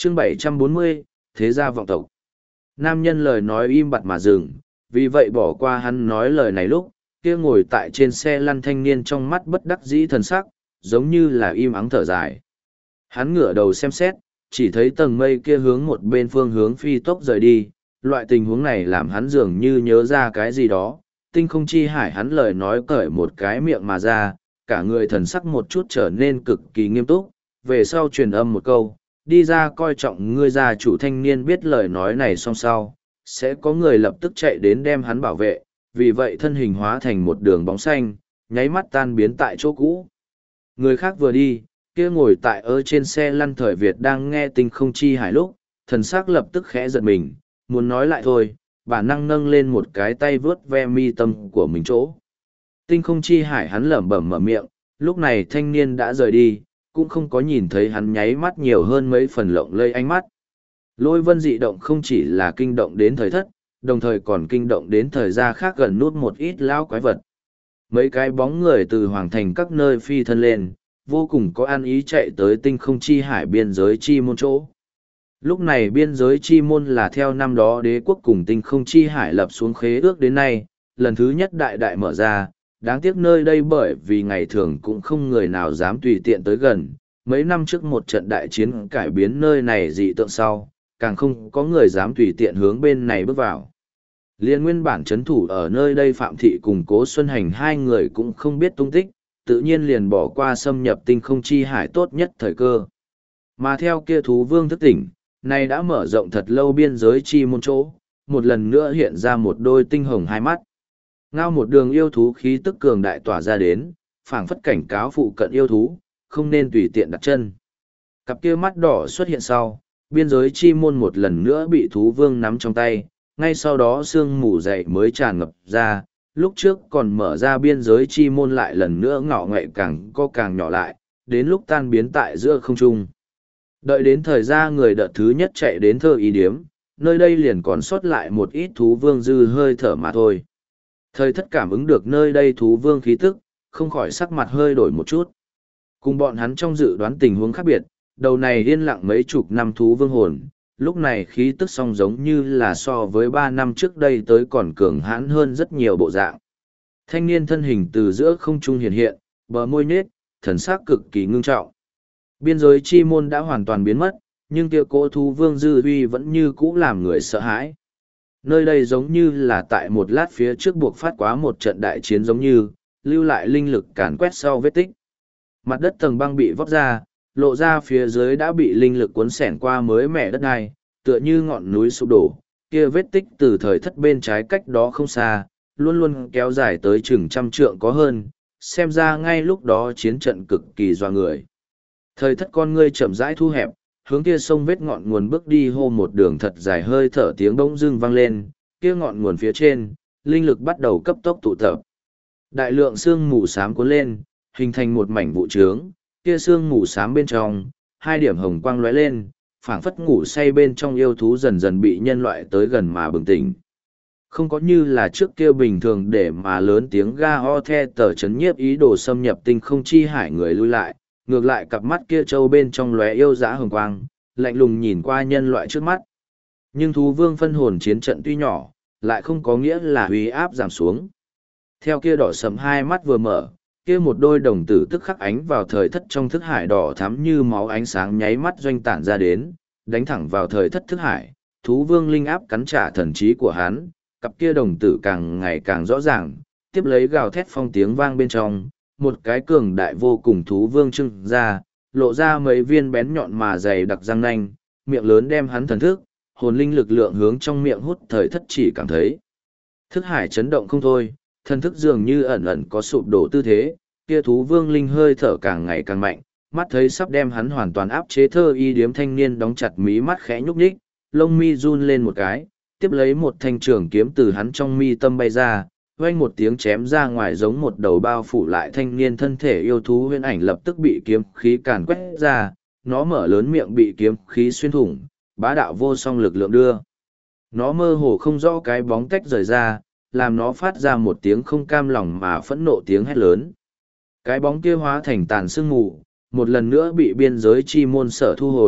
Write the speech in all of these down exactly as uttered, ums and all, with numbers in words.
Chương bảy trăm bốn mươi, Thế gia vọng tộc. Nam nhân lời nói im bặt mà dừng, vì vậy bỏ qua hắn nói lời này lúc, kia ngồi tại trên xe lăn thanh niên trong mắt bất đắc dĩ thần sắc, giống như là im ắng thở dài. Hắn ngửa đầu xem xét, chỉ thấy tầng mây kia hướng một bên phương hướng phi tốc rời đi, loại tình huống này làm hắn dường như nhớ ra cái gì đó, tinh không chi hải hắn lời nói cởi một cái miệng mà ra, cả người thần sắc một chút trở nên cực kỳ nghiêm túc, về sau truyền âm một câu, đi ra coi trọng ngươi gia chủ thanh niên biết lời nói này xong sau, sẽ có người lập tức chạy đến đem hắn bảo vệ, vì vậy thân hình hóa thành một đường bóng xanh, nháy mắt tan biến tại chỗ cũ. Người khác vừa đi, kia ngồi tại ở trên xe lăn thời Việt đang nghe tinh không chi hải lúc, thần sắc lập tức khẽ giật mình, muốn nói lại thôi, bản năng nâng lên một cái tay vướt ve mi tâm của mình chỗ. Tinh không chi hải hắn lẩm bẩm mở miệng, lúc này thanh niên đã rời đi, cũng không có nhìn thấy hắn nháy mắt nhiều hơn mấy phần lộng lây ánh mắt. Lôi vân dị động không chỉ là kinh động đến thời thất, đồng thời còn kinh động đến thời gia khác gần nút một ít lao quái vật. Mấy cái bóng người từ hoàng thành các nơi phi thân lên, vô cùng có an ý chạy tới tinh không chi hải biên giới chi môn chỗ. Lúc này biên giới chi môn là theo năm đó đế quốc cùng tinh không chi hải lập xuống khế ước đến nay, lần thứ nhất đại đại mở ra, đáng tiếc nơi đây bởi vì ngày thường cũng không người nào dám tùy tiện tới gần. Mấy năm trước một trận đại chiến cải biến nơi này dị tượng sau, càng không có người dám tùy tiện hướng bên này bước vào. Liên nguyên bản chấn thủ ở nơi đây Phạm Thị cùng Cố Xuân Hành hai người cũng không biết tung tích, tự nhiên liền bỏ qua xâm nhập tinh không chi hải tốt nhất thời cơ. Mà theo kia thú vương thức tỉnh, này đã mở rộng thật lâu biên giới chi môn chỗ, một lần nữa hiện ra một đôi tinh hồng hai mắt. Ngao một đường yêu thú khí tức cường đại tỏa ra đến, phảng phất cảnh cáo phụ cận yêu thú, không nên tùy tiện đặt chân. Cặp kia mắt đỏ xuất hiện sau, biên giới chi môn một lần nữa bị thú vương nắm trong tay, ngay sau đó sương mù dậy mới tràn ngập ra, lúc trước còn mở ra biên giới chi môn lại lần nữa ngọ ngậy càng co càng nhỏ lại, đến lúc tan biến tại giữa không trung. Đợi đến thời gian người đợt thứ nhất chạy đến thơ ý điếm, nơi đây liền còn sót lại một ít thú vương dư hơi thở mà thôi. Thời thất cảm ứng được nơi đây thú vương khí tức, không khỏi sắc mặt hơi đổi một chút. Cùng bọn hắn trong dự đoán tình huống khác biệt, đầu này yên lặng mấy chục năm thú vương hồn, lúc này khí tức song giống như là so với ba năm trước đây tới còn cường hãn hơn rất nhiều bộ dạng. Thanh niên thân hình từ giữa không trung hiện hiện, bờ môi nhết, thần sắc cực kỳ ngưng trọng. Biên giới chi môn đã hoàn toàn biến mất, nhưng kia cỗ thú vương dư uy vẫn như cũ làm người sợ hãi. Nơi đây giống như là tại một lát phía trước buộc phát quá một trận đại chiến giống như, lưu lại linh lực càn quét sau vết tích. Mặt đất tầng băng bị vóc ra, lộ ra phía dưới đã bị linh lực cuốn xẻn qua mới mẻ đất đai, tựa như ngọn núi sụp đổ, kia vết tích từ thời thất bên trái cách đó không xa, luôn luôn kéo dài tới chừng trăm trượng có hơn, xem ra ngay lúc đó chiến trận cực kỳ doa người. Thời thất con ngươi chậm rãi thu hẹp, hướng kia sông vết ngọn nguồn bước đi hô một đường thật dài hơi thở tiếng bỗng dưng vang lên, kia ngọn nguồn phía trên, linh lực bắt đầu cấp tốc tụ tập. Đại lượng sương mù xám cuốn lên, hình thành một mảnh vụ trướng, kia sương mù xám bên trong, hai điểm hồng quang lóe lên, phảng phất ngủ say bên trong yêu thú dần dần bị nhân loại tới gần mà bừng tỉnh. Không có như là trước kia bình thường để mà lớn tiếng ga ho the tờ chấn nhiếp ý đồ xâm nhập tinh không chi hải người lui lại, ngược lại cặp mắt kia trâu bên trong lóe yêu dã hồng quang, lạnh lùng nhìn qua nhân loại trước mắt. Nhưng thú vương phân hồn chiến trận tuy nhỏ, lại không có nghĩa là uy áp giảm xuống. Theo kia đỏ sầm hai mắt vừa mở, kia một đôi đồng tử tức khắc ánh vào thời thất trong thức hải đỏ thắm như máu ánh sáng nháy mắt doanh tản ra đến, đánh thẳng vào thời thất thức hải, thú vương linh áp cắn trả thần trí của hắn, cặp kia đồng tử càng ngày càng rõ ràng, tiếp lấy gào thét phong tiếng vang bên trong, một cái cường đại vô cùng thú vương trưng ra, lộ ra mấy viên bén nhọn mà dày đặc răng nanh, miệng lớn đem hắn thần thức, hồn linh lực lượng hướng trong miệng hút thời thất chỉ cảm thấy. Thức hải chấn động không thôi, thần thức dường như ẩn ẩn có sụp đổ tư thế, kia thú vương linh hơi thở càng ngày càng mạnh, mắt thấy sắp đem hắn hoàn toàn áp chế thơ y điếm thanh niên đóng chặt mí mắt khẽ nhúc nhích, lông mi run lên một cái, tiếp lấy một thanh trường kiếm từ hắn trong mi tâm bay ra, vang một tiếng chém ra ngoài giống một đầu bao phủ lại thanh niên thân thể yêu thú huyễn ảnh lập tức bị kiếm khí càn quét ra, nó mở lớn miệng bị kiếm khí xuyên thủng, bá đạo vô song lực lượng đưa. Nó mơ hồ không rõ cái bóng tách rời ra, làm nó phát ra một tiếng không cam lòng mà phẫn nộ tiếng hét lớn. Cái bóng kia hóa thành tàn sương mù, một lần nữa bị biên giới chi môn sở thu hồi,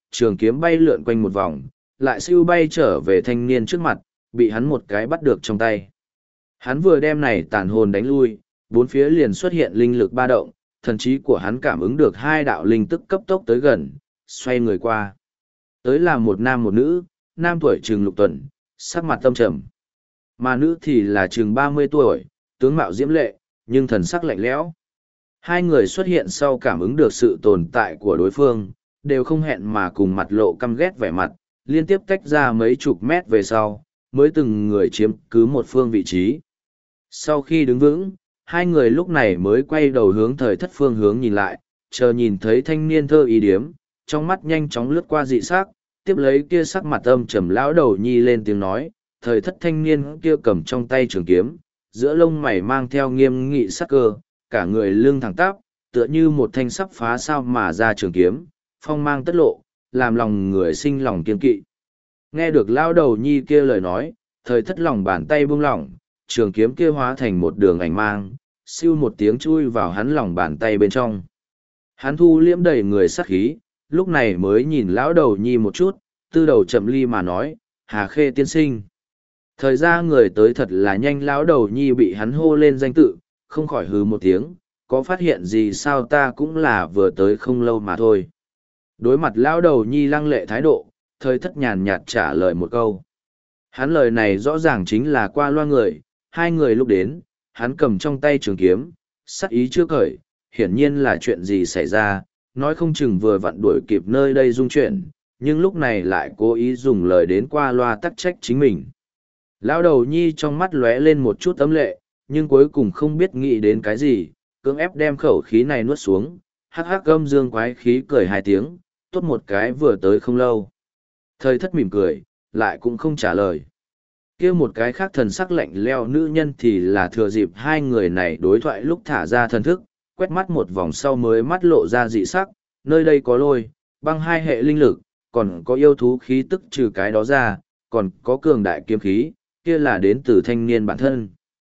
trường kiếm bay lượn quanh một vòng, lại siêu bay trở về thanh niên trước mặt, bị hắn một cái bắt được trong tay. Hắn vừa đem này tàn hồn đánh lui, bốn phía liền xuất hiện linh lực ba động, thần trí của hắn cảm ứng được hai đạo linh tức cấp tốc tới gần, xoay người qua. Tới là một nam một nữ, nam tuổi chừng lục tuần, sắc mặt tâm trầm. Mà nữ thì là chừng ba mươi tuổi, tướng mạo diễm lệ, nhưng thần sắc lạnh lẽo. Hai người xuất hiện sau cảm ứng được sự tồn tại của đối phương, đều không hẹn mà cùng mặt lộ căm ghét vẻ mặt, liên tiếp tách ra mấy chục mét về sau, mới từng người chiếm cứ một phương vị trí. Sau khi đứng vững, hai người lúc này mới quay đầu hướng thời thất phương hướng nhìn lại, chờ nhìn thấy thanh niên thơ ý điếm, trong mắt nhanh chóng lướt qua dị sắc, tiếp lấy kia sắc mặt âm trầm lão đầu nhi lên tiếng nói, thời thất thanh niên kia cầm trong tay trường kiếm, giữa lông mày mang theo nghiêm nghị sắc cơ, cả người lưng thẳng tắp, tựa như một thanh sắp phá sao mà ra trường kiếm, phong mang tất lộ, làm lòng người sinh lòng kiên kỵ. Nghe được lão đầu nhi kia lời nói, thời thất lòng bàn tay buông lỏng, trường kiếm kia hóa thành một đường ảnh mang, siêu một tiếng chui vào hắn lòng bàn tay bên trong. Hắn thu liễm đầy người sát khí, lúc này mới nhìn lão đầu nhi một chút, tư đầu chậm ly mà nói, Hà Khê tiên sinh. Thời gian người tới thật là nhanh, lão đầu nhi bị hắn hô lên danh tự, không khỏi hừ một tiếng, có phát hiện gì sao, ta cũng là vừa tới không lâu mà thôi. Đối mặt lão đầu nhi lăng lệ thái độ, thời thất nhàn nhạt trả lời một câu. Hắn lời này rõ ràng chính là qua loa người, hai người lúc đến, hắn cầm trong tay trường kiếm, sắc ý chưa khởi, hiển nhiên là chuyện gì xảy ra, nói không chừng vừa vặn đuổi kịp nơi đây dung chuyển, nhưng lúc này lại cố ý dùng lời đến qua loa tắc trách chính mình. Lão đầu nhi trong mắt lóe lên một chút ấm lệ, nhưng cuối cùng không biết nghĩ đến cái gì, cưỡng ép đem khẩu khí này nuốt xuống, hắc hắc gâm dương quái khí cười hai tiếng, tốt một cái vừa tới không lâu. Thời thất mỉm cười, lại cũng không trả lời. Kia một cái khác thần sắc lạnh leo nữ nhân thì là thừa dịp hai người này đối thoại lúc thả ra thần thức, quét mắt một vòng sau mới mắt lộ ra dị sắc, nơi đây có lôi, băng hai hệ linh lực, còn có yêu thú khí tức trừ cái đó ra, còn có cường đại kiếm khí, kia là đến từ thanh niên bản thân.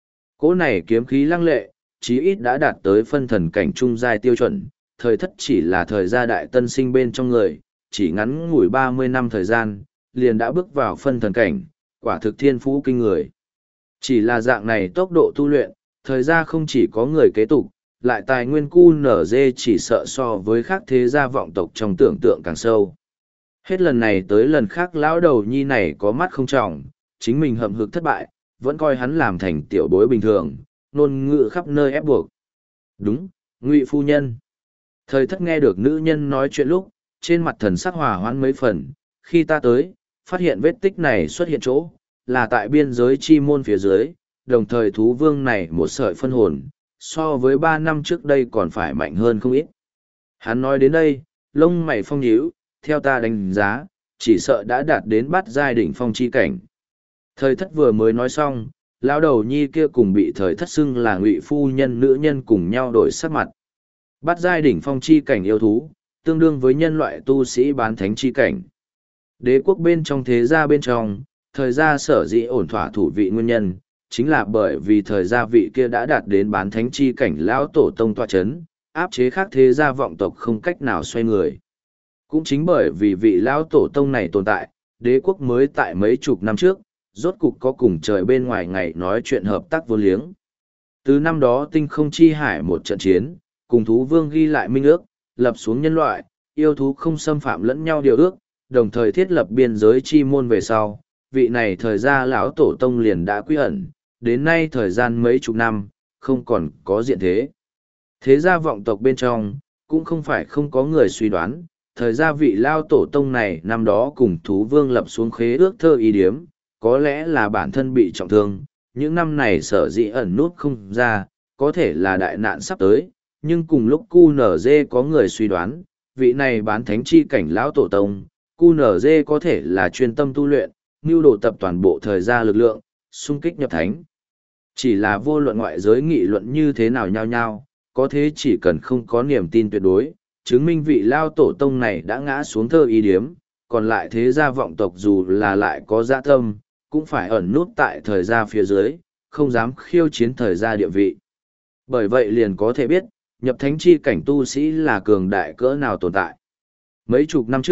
Cỗ này kiếm khí lăng lệ, chí ít đã đạt tới phân thần cảnh trung giai tiêu chuẩn, thời thất chỉ là thời gia đại tân sinh bên trong người, chỉ ngắn ngủi ba mươi năm thời gian, liền đã bước vào phân thần cảnh, quả thực thiên phú kinh người. Chỉ là dạng này tốc độ tu luyện, thời gia không chỉ có người kế tục, lại tài nguyên cu nở dê chỉ sợ so với khác thế gia vọng tộc trong tưởng tượng càng sâu. Hết lần này tới lần khác lão đầu nhi này có mắt không trọng, chính mình hậm hực thất bại, vẫn coi hắn làm thành tiểu bối bình thường, nôn ngữ khắp nơi ép buộc. Đúng, Ngụy phu nhân. Thời thất nghe được nữ nhân nói chuyện lúc, trên mặt thần sắc hòa hoãn mấy phần, khi ta tới, phát hiện vết tích này xuất hiện chỗ, là tại biên giới chi môn phía dưới, đồng thời thú vương này một sợi phân hồn, so với ba năm trước đây còn phải mạnh hơn không ít. Hắn nói đến đây, lông mày phong nhíu, theo ta đánh giá, chỉ sợ đã đạt đến bát giai đỉnh phong chi cảnh. Thời thất vừa mới nói xong, lão đầu nhi kia cùng bị thời thất xưng là Ngụy phu nhân nữ nhân cùng nhau đổi sắc mặt. Bát giai đỉnh phong chi cảnh yêu thú, tương đương với nhân loại tu sĩ bán thánh chi cảnh. Đế quốc bên trong thế gia bên trong, thời gia sở dĩ ổn thỏa thủ vị nguyên nhân, chính là bởi vì thời gia vị kia đã đạt đến bán thánh chi cảnh lão tổ tông tọa chấn, áp chế khác thế gia vọng tộc không cách nào xoay người. Cũng chính bởi vì vị lão tổ tông này tồn tại, đế quốc mới tại mấy chục năm trước, rốt cục có cùng trời bên ngoài ngày nói chuyện hợp tác vô liếng. Từ năm đó tinh không chi hải một trận chiến, cùng thú vương ghi lại minh ước, lập xuống nhân loại, yêu thú không xâm phạm lẫn nhau điều ước, đồng thời thiết lập biên giới chi môn về sau, vị này thời gia lão tổ tông liền đã quy ẩn, đến nay thời gian mấy chục năm, không còn có diện thế. Thế gia vọng tộc bên trong, cũng không phải không có người suy đoán, thời gia vị lao tổ tông này năm đó cùng thú vương lập xuống khế ước thơ ý điếm, có lẽ là bản thân bị trọng thương, những năm này sở dĩ ẩn nút không ra, có thể là đại nạn sắp tới, nhưng cùng lúc cu nở dê có người suy đoán, vị này bán thánh chi cảnh lão tổ tông, cu nở dê có thể là chuyên tâm tu luyện, mưu đồ tập toàn bộ thời gia lực lượng, xung kích nhập thánh. Chỉ là vô luận ngoại giới nghị luận như thế nào nhau nhau, có thế chỉ cần không có niềm tin tuyệt đối, chứng minh vị lao tổ tông này đã ngã xuống thơ ý điếm, còn lại thế gia vọng tộc dù là lại có dạ tâm, cũng phải ẩn nút tại thời gia phía dưới, không dám khiêu chiến thời gia địa vị. Bởi vậy liền có thể biết, nhập thánh chi cảnh tu sĩ là cường đại cỡ nào tồn tại. Mấy chục năm trước,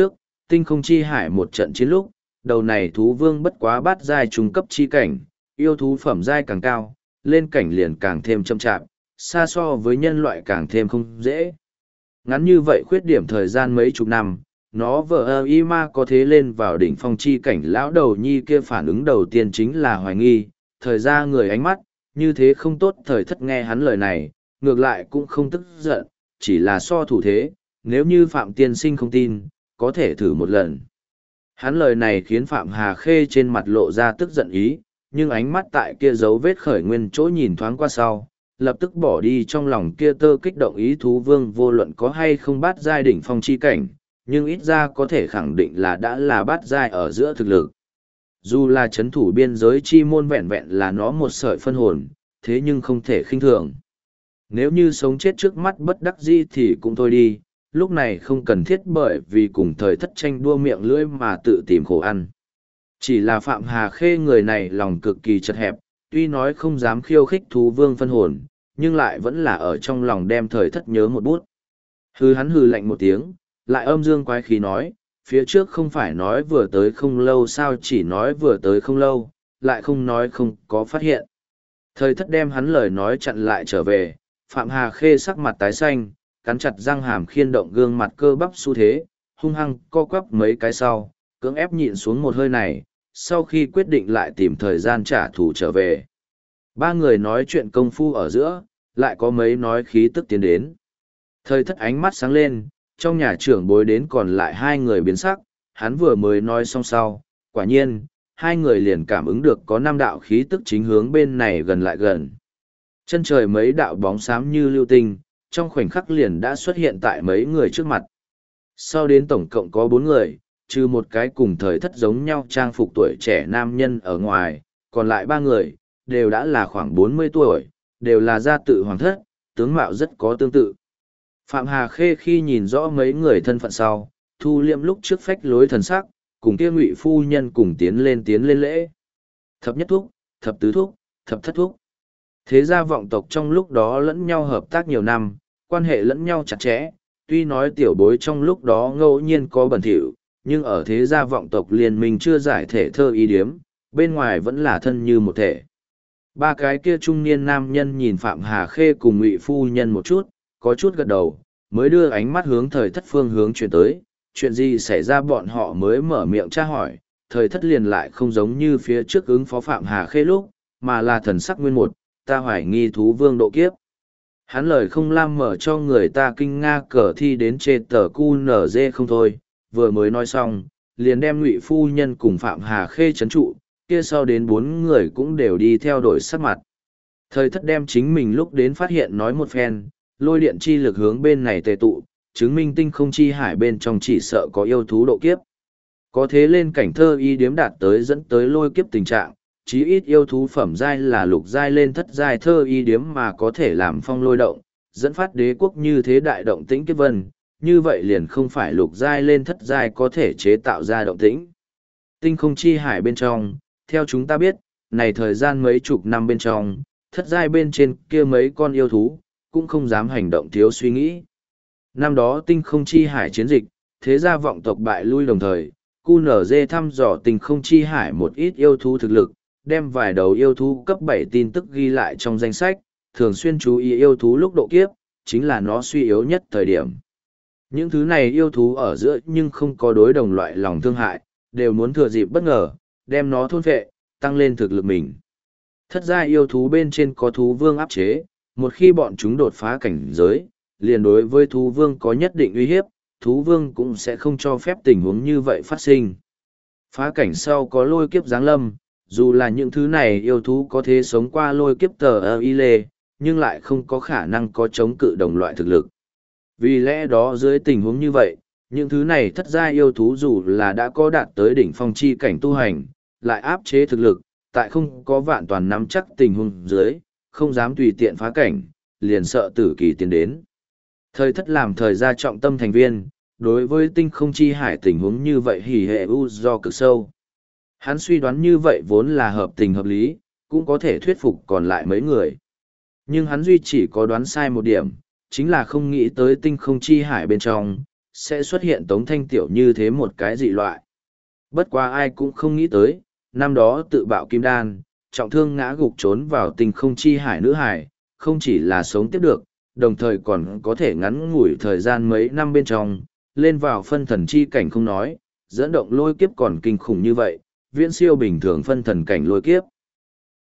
tinh không chi hải một trận chiến lúc, đầu này thú vương bất quá bát giai trung cấp chi cảnh, yêu thú phẩm giai càng cao, lên cảnh liền càng thêm chậm chạp, xa so với nhân loại càng thêm không dễ. Ngắn như vậy khuyết điểm thời gian mấy chục năm, nó vờ ơ y ma có thế lên vào đỉnh phong chi cảnh lão đầu nhi kia phản ứng đầu tiên chính là hoài nghi, thời ra người ánh mắt, như thế không tốt thời thất nghe hắn lời này, ngược lại cũng không tức giận, chỉ là so thủ thế, nếu như Phạm Tiên Sinh không tin, có thể thử một lần. Hắn lời này khiến Phạm Hà Khê trên mặt lộ ra tức giận ý, nhưng ánh mắt tại kia dấu vết khởi nguyên chỗ nhìn thoáng qua sau, lập tức bỏ đi trong lòng kia tơ kích động ý thú vương vô luận có hay không bắt giai đỉnh phong chi cảnh, nhưng ít ra có thể khẳng định là đã là bắt giai ở giữa thực lực. Dù là chấn thủ biên giới chi môn vẹn vẹn là nó một sợi phân hồn, thế nhưng không thể khinh thường. Nếu như sống chết trước mắt bất đắc dĩ thì cũng thôi đi, lúc này không cần thiết bởi vì cùng thời thất tranh đua miệng lưỡi mà tự tìm khổ ăn. Chỉ là Phạm Hà Khê người này lòng cực kỳ chật hẹp, tuy nói không dám khiêu khích thú vương phân hồn, nhưng lại vẫn là ở trong lòng đem thời thất nhớ một bút. Hư hắn hừ lạnh một tiếng, lại âm dương quái khí nói, phía trước không phải nói vừa tới không lâu sao chỉ nói vừa tới không lâu, lại không nói không có phát hiện. Thời thất đem hắn lời nói chặn lại trở về, Phạm Hà Khê sắc mặt tái xanh, cắn chặt răng hàm khiên động gương mặt cơ bắp xu thế, hung hăng co quắp mấy cái sau, cưỡng ép nhịn xuống một hơi này, sau khi quyết định lại tìm thời gian trả thù trở về. Ba người nói chuyện công phu ở giữa, lại có mấy nói khí tức tiến đến. Thời thất ánh mắt sáng lên, trong nhà trưởng bối đến còn lại hai người biến sắc, hắn vừa mới nói xong sau, quả nhiên, hai người liền cảm ứng được có năm đạo khí tức chính hướng bên này gần lại gần. Chân trời mấy đạo bóng xám như lưu tinh, trong khoảnh khắc liền đã xuất hiện tại mấy người trước mặt. Sau đến tổng cộng có bốn người, trừ một cái cùng thời thất giống nhau trang phục tuổi trẻ nam nhân ở ngoài, còn lại ba người, đều đã là khoảng bốn mươi tuổi, đều là gia tự hoàng thất, tướng mạo rất có tương tự. Phạm Hà Khê khi nhìn rõ mấy người thân phận sau, thu liệm lúc trước phách lối thần sắc, cùng kia ngụy phu nhân cùng tiến lên tiến lên lễ. Thập nhất thúc, thập tứ thúc, thập thất thúc. Thế gia vọng tộc trong lúc đó lẫn nhau hợp tác nhiều năm, quan hệ lẫn nhau chặt chẽ, tuy nói tiểu bối trong lúc đó ngẫu nhiên có bẩn thỉu, nhưng ở thế gia vọng tộc liên minh chưa giải thể thơ ý điếm, bên ngoài vẫn là thân như một thể. Ba cái kia trung niên nam nhân nhìn Phạm Hà Khê cùng ngụy phu nhân một chút, có chút gật đầu, mới đưa ánh mắt hướng thời thất phương hướng chuyển tới, chuyện gì xảy ra bọn họ mới mở miệng tra hỏi, thời thất liền lại không giống như phía trước ứng phó Phạm Hà Khê lúc, mà là thần sắc nguyên một, ta hoài nghi thú vương độ kiếp. Hắn lời không lam mở cho người ta kinh nga cờ thi đến chê tờ cu nở dê không thôi, vừa mới nói xong, liền đem ngụy phu nhân cùng Phạm Hà Khê chấn trụ, kia sau đến bốn người cũng đều đi theo đổi sắc mặt. Thời thất đem chính mình lúc đến phát hiện nói một phen, lôi điện chi lực hướng bên này tề tụ, chứng minh tinh không chi hải bên trong chỉ sợ có yêu thú độ kiếp. Có thế lên cảnh thơ y điếm đạt tới dẫn tới lôi kiếp tình trạng, chí ít yêu thú phẩm giai là lục giai lên thất giai thơ y điếm mà có thể làm phong lôi động, dẫn phát đế quốc như thế đại động tĩnh kiếp vân, như vậy liền không phải lục giai lên thất giai có thể chế tạo ra động tĩnh. Tinh không chi hải bên trong, theo chúng ta biết, này thời gian mấy chục năm bên trong, thất giai bên trên kia mấy con yêu thú, cũng không dám hành động thiếu suy nghĩ. Năm đó tinh không chi hải chiến dịch, thế gia vọng tộc bại lui đồng thời, cu nở dê thăm dò tinh không chi hải một ít yêu thú thực lực, đem vài đầu yêu thú cấp bảy tin tức ghi lại trong danh sách, thường xuyên chú ý yêu thú lúc độ kiếp, chính là nó suy yếu nhất thời điểm. Những thứ này yêu thú ở giữa nhưng không có đối đồng loại lòng thương hại, đều muốn thừa dịp bất ngờ, đem nó thôn phệ, tăng lên thực lực mình. Thất giai yêu thú bên trên có thú vương áp chế, một khi bọn chúng đột phá cảnh giới, liền đối với thú vương có nhất định uy hiếp, thú vương cũng sẽ không cho phép tình huống như vậy phát sinh. Phá cảnh sau có lôi kiếp giáng lâm, dù là những thứ này yêu thú có thể sống qua lôi kiếp tờ ơ y lê, nhưng lại không có khả năng có chống cự đồng loại thực lực. Vì lẽ đó dưới tình huống như vậy, những thứ này thất giai yêu thú dù là đã có đạt tới đỉnh phong chi cảnh tu hành, lại áp chế thực lực, tại không có vạn toàn nắm chắc tình huống dưới, không dám tùy tiện phá cảnh, liền sợ tử kỳ tiến đến. Thời thất làm thời gia trọng tâm thành viên, đối với tinh không chi hải tình huống như vậy hỉ hệ u do cực sâu. Hắn suy đoán như vậy vốn là hợp tình hợp lý, cũng có thể thuyết phục còn lại mấy người. Nhưng hắn duy chỉ có đoán sai một điểm, chính là không nghĩ tới tinh không chi hải bên trong, sẽ xuất hiện Tống Thanh Tiểu như thế một cái dị loại. Bất quá ai cũng không nghĩ tới, năm đó tự bạo kim đan, trọng thương ngã gục trốn vào tình không chi hải nữ hải, không chỉ là sống tiếp được, đồng thời còn có thể ngắn ngủi thời gian mấy năm bên trong, lên vào phân thần chi cảnh không nói, dẫn động lôi kiếp còn kinh khủng như vậy, viễn siêu bình thường phân thần cảnh lôi kiếp.